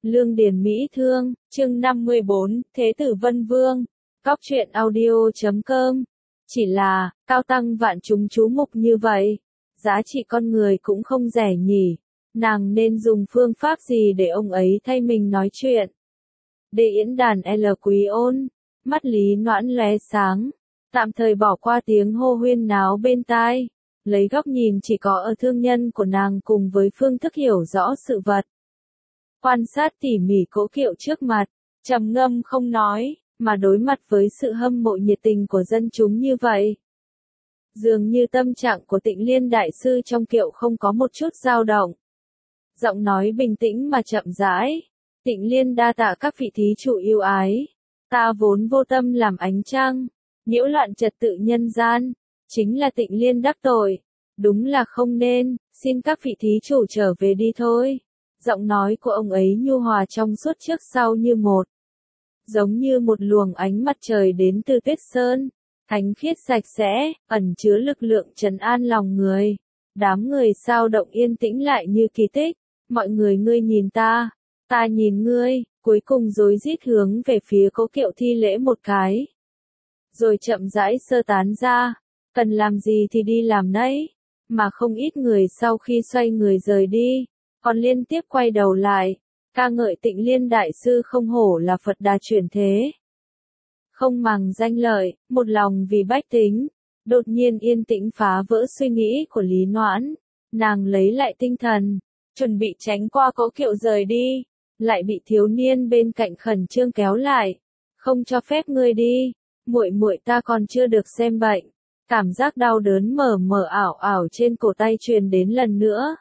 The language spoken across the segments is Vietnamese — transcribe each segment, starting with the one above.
Lương Điền Mỹ Thương, chương 54, Thế tử Vân Vương. Góc truyện audio.com. Chỉ là, cao tăng vạn chúng chú mục như vậy, giá trị con người cũng không rẻ nhỉ. Nàng nên dùng phương pháp gì để ông ấy thay mình nói chuyện? Để yến đàn L Quý Ôn, mắt Lý Noãn lóe sáng, tạm thời bỏ qua tiếng hô huyên náo bên tai, lấy góc nhìn chỉ có ở thương nhân của nàng cùng với phương thức hiểu rõ sự vật. Quan sát tỉ mỉ Cố Kiệu trước mặt, trầm ngâm không nói, mà đối mặt với sự hâm mộ nhiệt tình của dân chúng như vậy. Dường như tâm trạng của Tịnh Liên đại sư trong Kiệu không có một chút dao động. Giọng nói bình tĩnh mà chậm rãi. Tịnh Liên đa tạ các vị thí chủ yêu ái. Ta vốn vô tâm làm ánh trăng, nhiễu loạn trật tự nhân gian. Chính là Tịnh Liên đắc tội. Đúng là không nên, xin các vị thí chủ trở về đi thôi. Giọng nói của ông ấy nhu hòa trong suốt trước sau như một. Giống như một luồng ánh mặt trời đến từ Tuyết Sơn. Thánh khiết sạch sẽ, ẩn chứa lực lượng trấn an lòng người. Đám người sao động yên tĩnh lại như kỳ tích. Mọi người ngươi nhìn ta nhìn ngươi, cuối cùng rối rít hướng về phía Cố Kiệu thi lễ một cái. Rồi chậm rãi sơ tán ra, cần làm gì thì đi làm nấy, mà không ít người sau khi xoay người rời đi, còn liên tiếp quay đầu lại, ca ngợi Tịnh Liên đại sư không hổ là Phật Đà chuyển thế. Không màng danh lợi, một lòng vì bách tính, đột nhiên yên tĩnh phá vỡ suy nghĩ của Lý Noãn, nàng lấy lại tinh thần, chuẩn bị tránh qua Cố Kiệu rời đi, lại bị thiếu niên bên cạnh khẩn trương kéo lại, không cho phép ngươi đi, muội muội ta còn chưa được xem bệnh. Cảm giác đau đớn mờ mờ ảo ảo trên cổ tay truyền đến lần nữa.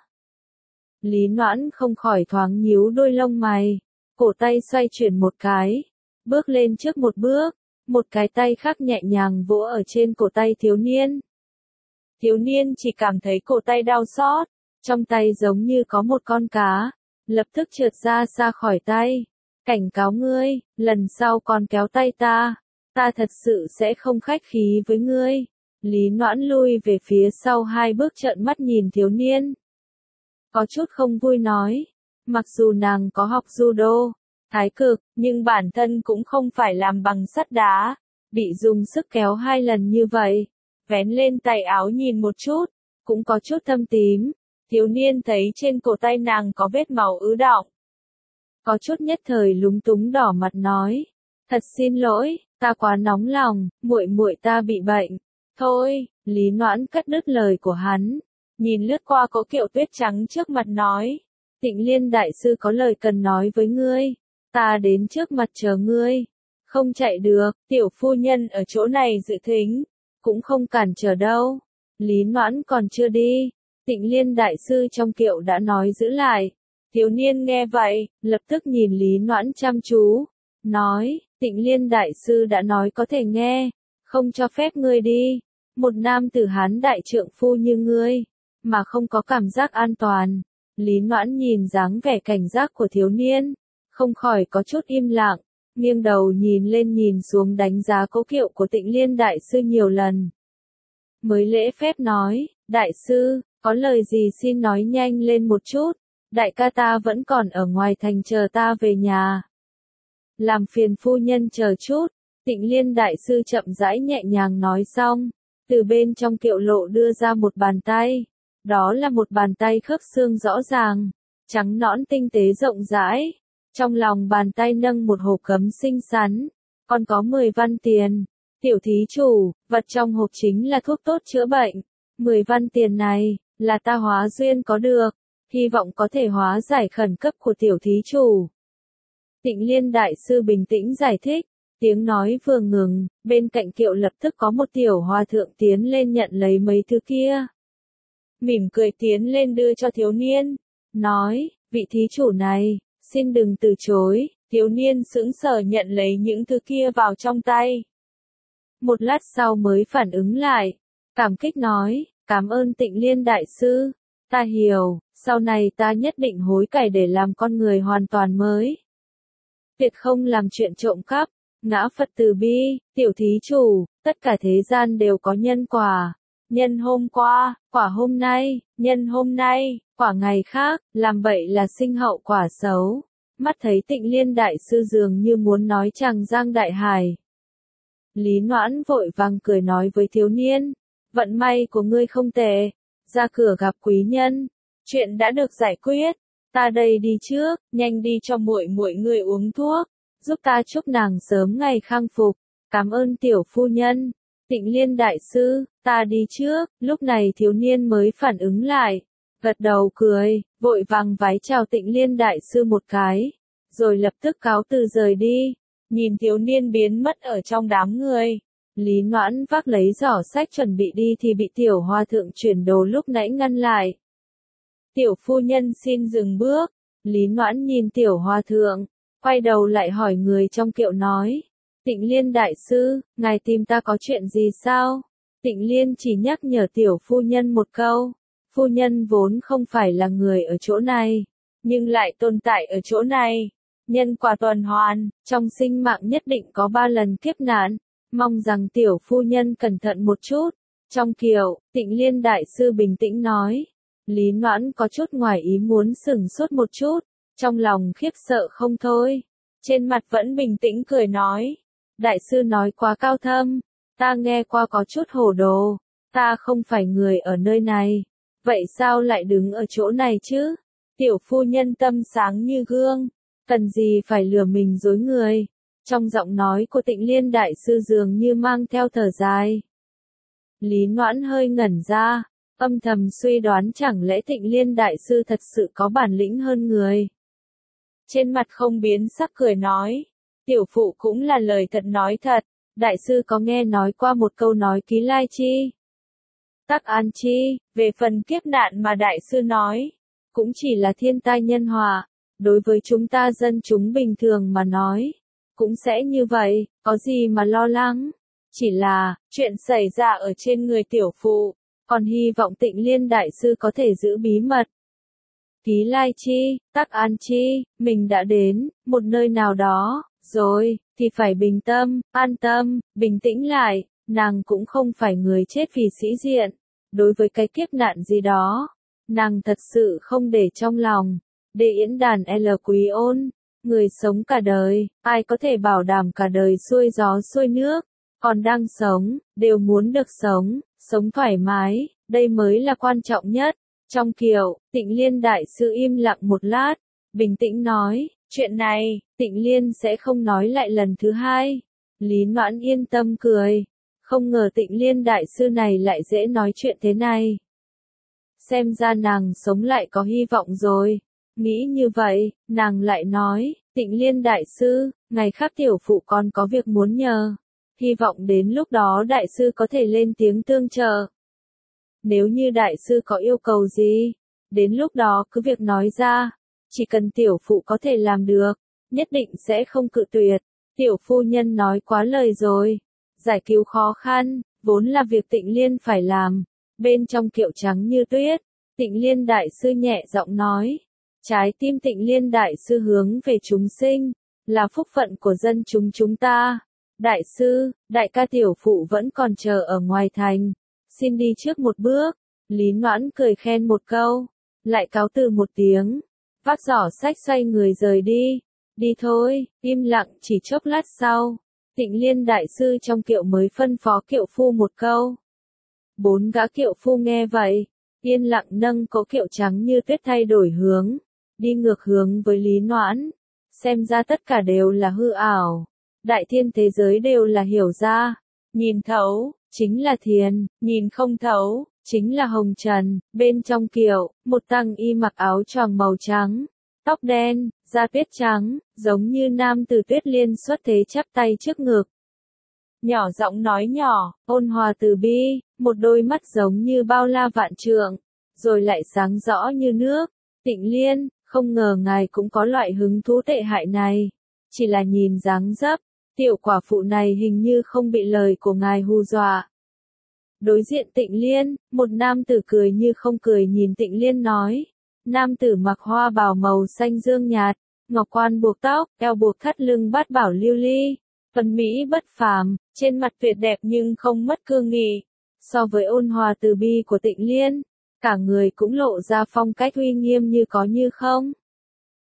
Lý Noãn không khỏi thoáng nhíu đôi lông mày, cổ tay xoay chuyển một cái, bước lên trước một bước, một cái tay khác nhẹ nhàng vỗ ở trên cổ tay thiếu niên. Thiếu niên chỉ cảm thấy cổ tay đau xót, trong tay giống như có một con cá, lập tức trượt ra xa khỏi tay. Cảnh cáo ngươi, lần sau còn kéo tay ta thật sự sẽ không khách khí với ngươi. Lý Noãn lui về phía sau hai bước trợn mắt nhìn thiếu niên. Có chút không vui nói, mặc dù nàng có học judo, thái cực, nhưng bản thân cũng không phải làm bằng sắt đá, bị dùng sức kéo 2 lần như vậy. Vén lên tay áo nhìn một chút, cũng có chút thâm tím. Thiếu niên thấy trên cổ tay nàng có vết máu ứ đọng. Có chút nhất thời lúng túng đỏ mặt nói, thật xin lỗi, ta quá nóng lòng, muội muội ta bị bệnh. Thôi, Lý Noãn cắt đứt lời của hắn, nhìn lướt qua Cố Kiệu tuyết trắng trước mặt nói, Tịnh Liên đại sư có lời cần nói với ngươi, ta đến trước mặt chờ ngươi. Không chạy được, tiểu phu nhân ở chỗ này dự thính, cũng không cản trở đâu. Lý Noãn còn chưa đi, Tịnh Liên đại sư trong Kiệu đã nói giữ lại. Thiếu niên nghe vậy, lập tức nhìn Lý Noãn chăm chú, nói, Tịnh Liên đại sư đã nói có thể nghe, không cho phép ngươi đi. Một nam tử Hán đại trượng phu như ngươi, mà không có cảm giác an toàn. Lý Noãn nhìn dáng vẻ cảnh giác của thiếu niên, không khỏi có chút im lặng, nghiêng đầu nhìn lên nhìn xuống đánh giá Cố Kiệu của Tịnh Liên đại sư nhiều lần. Mới lễ phép nói, đại sư, có lời gì xin nói nhanh lên một chút, đại ca ta vẫn còn ở ngoài thành chờ ta về nhà. Làm phiền phu nhân chờ chút. Tịnh Liên đại sư chậm rãi nhẹ nhàng nói xong, từ bên trong Kiệu lộ đưa ra một bàn tay. Đó là một bàn tay khớp xương rõ ràng, trắng nõn tinh tế rộng rãi. Trong lòng bàn tay nâng một hộp gấm xinh xắn, còn có 10 văn tiền. Tiểu thí chủ, vật trong hộp chính là thuốc tốt chữa bệnh. 10 văn tiền này, là ta hóa duyên có được, hy vọng có thể hóa giải khẩn cấp của tiểu thí chủ. Tịnh Liên đại sư bình tĩnh giải thích. Tiếng nói vừa ngừng, bên cạnh Kiệu lập tức có một tiểu hòa thượng tiến lên nhận lấy mấy thứ kia. Mỉm cười tiến lên đưa cho thiếu niên, nói, vị thí chủ này, xin đừng từ chối. Thiếu niên sững sờ nhận lấy những thứ kia vào trong tay. Một lát sau mới phản ứng lại, cảm kích nói, cảm ơn Tịnh Liên đại sư, ta hiểu, sau này ta nhất định hối cải để làm con người hoàn toàn mới. Tuyệt không làm chuyện trộm cắp. Ngã Phật từ bi, tiểu thí chủ, tất cả thế gian đều có nhân quả. Nhân hôm qua, quả hôm nay, nhân hôm nay, quả ngày khác, làm bậy là sinh hậu quả xấu. mắt thấy Tịnh Liên đại sư dường như muốn nói Tràng Giang đại hải. Lý Noãn vội vàng cười nói với thiếu niên, vận may của ngươi không tệ, ra cửa gặp quý nhân, chuyện đã được giải quyết, ta đây đi trước, nhanh đi cho muội muội ngươi uống thuốc, giúp ta chúc nàng sớm ngày khang phục, cảm ơn tiểu phu nhân. Tịnh Liên đại sư, ta đi trước, lúc này thiếu niên mới phản ứng lại, gật đầu cười, vội vàng vái chào Tịnh Liên đại sư một cái, rồi lập tức cáo từ rời đi. Nhìn thiếu niên biến mất ở trong đám người, Lý Noãn vác lấy giỏ sách chuẩn bị đi thì bị tiểu hòa thượng chuyển đồ lúc nãy ngăn lại. Tiểu phu nhân xin dừng bước, Lý Noãn nhìn tiểu hòa thượng, quay đầu lại hỏi người trong kiệu nói, Tịnh Liên đại sư, ngài tìm ta có chuyện gì sao? Tịnh Liên chỉ nhắc nhở tiểu phu nhân một câu, phu nhân vốn không phải là người ở chỗ này, nhưng lại tồn tại ở chỗ này. Nhân quả tuần hoàn, trong sinh mạng nhất định có 3 lần kiếp nạn, mong rằng tiểu phu nhân cẩn thận một chút. Trong kiệu, Tịnh Liên đại sư bình tĩnh nói, Lý Noãn có chút ngoài ý muốn sửng sốt một chút, trong lòng khiếp sợ không thôi, trên mặt vẫn bình tĩnh cười nói, đại sư nói quá cao thâm, ta nghe qua có chút hồ đồ, ta không phải người ở nơi này, vậy sao lại đứng ở chỗ này chứ? Tiểu phu nhân tâm sáng như gương. Cần gì phải lừa mình dối người, trong giọng nói của Tịnh Liên đại sư dường như mang theo thở dài. Lý Noãn hơi ngẩn ra, âm thầm suy đoán chẳng lẽ Tịnh Liên đại sư thật sự có bản lĩnh hơn người. Trên mặt không biến sắc cười nói, tiểu phụ cũng là lời thật nói thật, đại sư có nghe nói qua một câu nói ký lai chi? Tắc an chi, về phần kiếp nạn mà đại sư nói, cũng chỉ là thiên tai nhân họa. Đối với chúng ta dân chúng bình thường mà nói, cũng sẽ như vậy, có gì mà lo lắng. Chỉ là, chuyện xảy ra ở trên người tiểu phụ, còn hy vọng Tịnh Liên đại sư có thể giữ bí mật. Ký lai chi, tắc an chi, mình đã đến, một nơi nào đó, rồi, thì phải bình tâm, an tâm, bình tĩnh lại, nàng cũng không phải người chết vì sĩ diện. Đối với cái kiếp nạn gì đó, nàng thật sự không để trong lòng. Để diễn đàn L Quý Ôn, người sống cả đời, ai có thể bảo đảm cả đời xuôi gió xuôi nước, còn đang sống, đều muốn được sống, sống thoải mái, đây mới là quan trọng nhất. Trong kiệu, Tịnh Liên đại sư im lặng một lát, bình tĩnh nói, chuyện này, Tịnh Liên sẽ không nói lại lần thứ hai. Lý Noãn yên tâm cười, không ngờ Tịnh Liên đại sư này lại dễ nói chuyện thế này. Xem ra nàng sống lại có hy vọng rồi. Nghĩ như vậy, nàng lại nói, Tịnh Liên đại sư, ngày khác tiểu phụ còn có việc muốn nhờ. Hy vọng đến lúc đó đại sư có thể lên tiếng tương trợ. Nếu như đại sư có yêu cầu gì, đến lúc đó cứ việc nói ra, chỉ cần tiểu phụ có thể làm được, nhất định sẽ không cự tuyệt. Tiểu phu nhân nói quá lời rồi, giải cứu khó khăn, vốn là việc Tịnh Liên phải làm. Bên trong kiệu trắng như tuyết, Tịnh Liên đại sư nhẹ giọng nói. Trái tim Tịnh Liên đại sư hướng về chúng sinh, là phúc phận của dân chúng ta. Đại sư, đại ca tiểu phụ vẫn còn chờ ở ngoài thành, xin đi trước một bước. Lý Noãn cười khen một câu, lại cáo từ một tiếng, vác giỏ sách xoay người rời đi. Đi thôi, im lặng chỉ chốc lát sau, Tịnh Liên đại sư trong kiệu mới phân phó kiệu phu một câu. 4 gã kiệu phu nghe vậy, yên lặng nâng cỗ kiệu trắng như tuyết thay đổi hướng. Đi ngược hướng với Lý Noãn, xem ra tất cả đều là hư ảo, đại thiên thế giới đều là hiểu ra, nhìn thấu, chính là thiền, nhìn không thấu, chính là hồng trần. Bên trong kiệu, một tăng y mặc áo choàng màu trắng, tóc đen, da tuyết trắng, giống như nam tử Tuyết Liên xuất thế chắp tay trước ngực. Nhỏ giọng nói nhỏ, ôn hòa từ bi, một đôi mắt giống như bao la vạn trượng, rồi lại sáng rõ như nước. Tịnh Liên, không ngờ ngài cũng có loại hứng thú tệ hại này. Chỉ là nhìn dáng dấp, tiểu quả phụ này hình như không bị lời của ngài hù dọa. Đối diện Tịnh Liên, một nam tử cười như không cười nhìn Tịnh Liên nói. Nam tử mặc hoa bào màu xanh dương nhạt, ngọc quan buộc tóc, eo buộc thắt lưng bát bảo lưu ly. Tuấn mỹ bất phàm, trên mặt tuyệt đẹp nhưng không mất cương nghị. So với ôn hòa từ bi của Tịnh Liên, cả người cũng lộ ra phong cách uy nghiêm như có như không.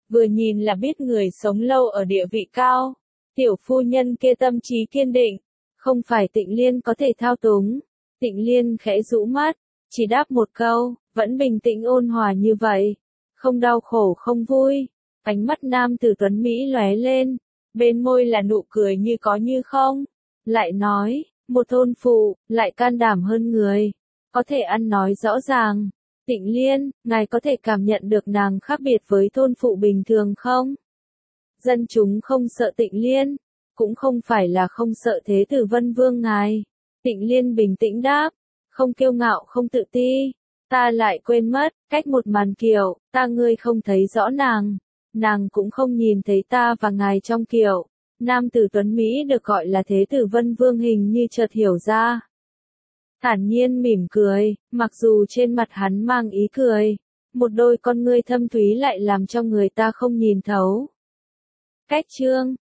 vừa nhìn là biết người sống lâu ở địa vị cao. Tiểu phu nhân kia tâm trí kiên định, không phải Tịnh Liên có thể thao túng. Tịnh Liên khẽ rũ mắt, chỉ đáp một câu, vẫn bình tĩnh ôn hòa như vậy, không đau khổ không vui. Ánh mắt nam tử tuấn Mỹ lóe lên, bên môi là nụ cười như có như không. Lại nói, một thôn phụ, lại can đảm hơn người, có thể ăn nói rõ ràng. Tịnh Liên, ngài có thể cảm nhận được nàng khác biệt với thôn phụ bình thường không? Dân chúng không sợ Tịnh Liên, cũng không phải là không sợ Thế Tử Vân Vương ngài. Tịnh Liên bình tĩnh đáp, không kiêu ngạo không tự ti. Ta lại quên mất, cách một màn kiệu, ta ngươi không thấy rõ nàng. Nàng cũng không nhìn thấy ta và ngài trong kiệu. Nam tử tuấn Mỹ được gọi là Thế Tử Vân Vương hình như chợt hiểu ra. Thản nhiên mỉm cười, mặc dù trên mặt hắn mang ý cười, một đôi con ngươi thâm thúy lại làm cho người ta không nhìn thấu. Cách chương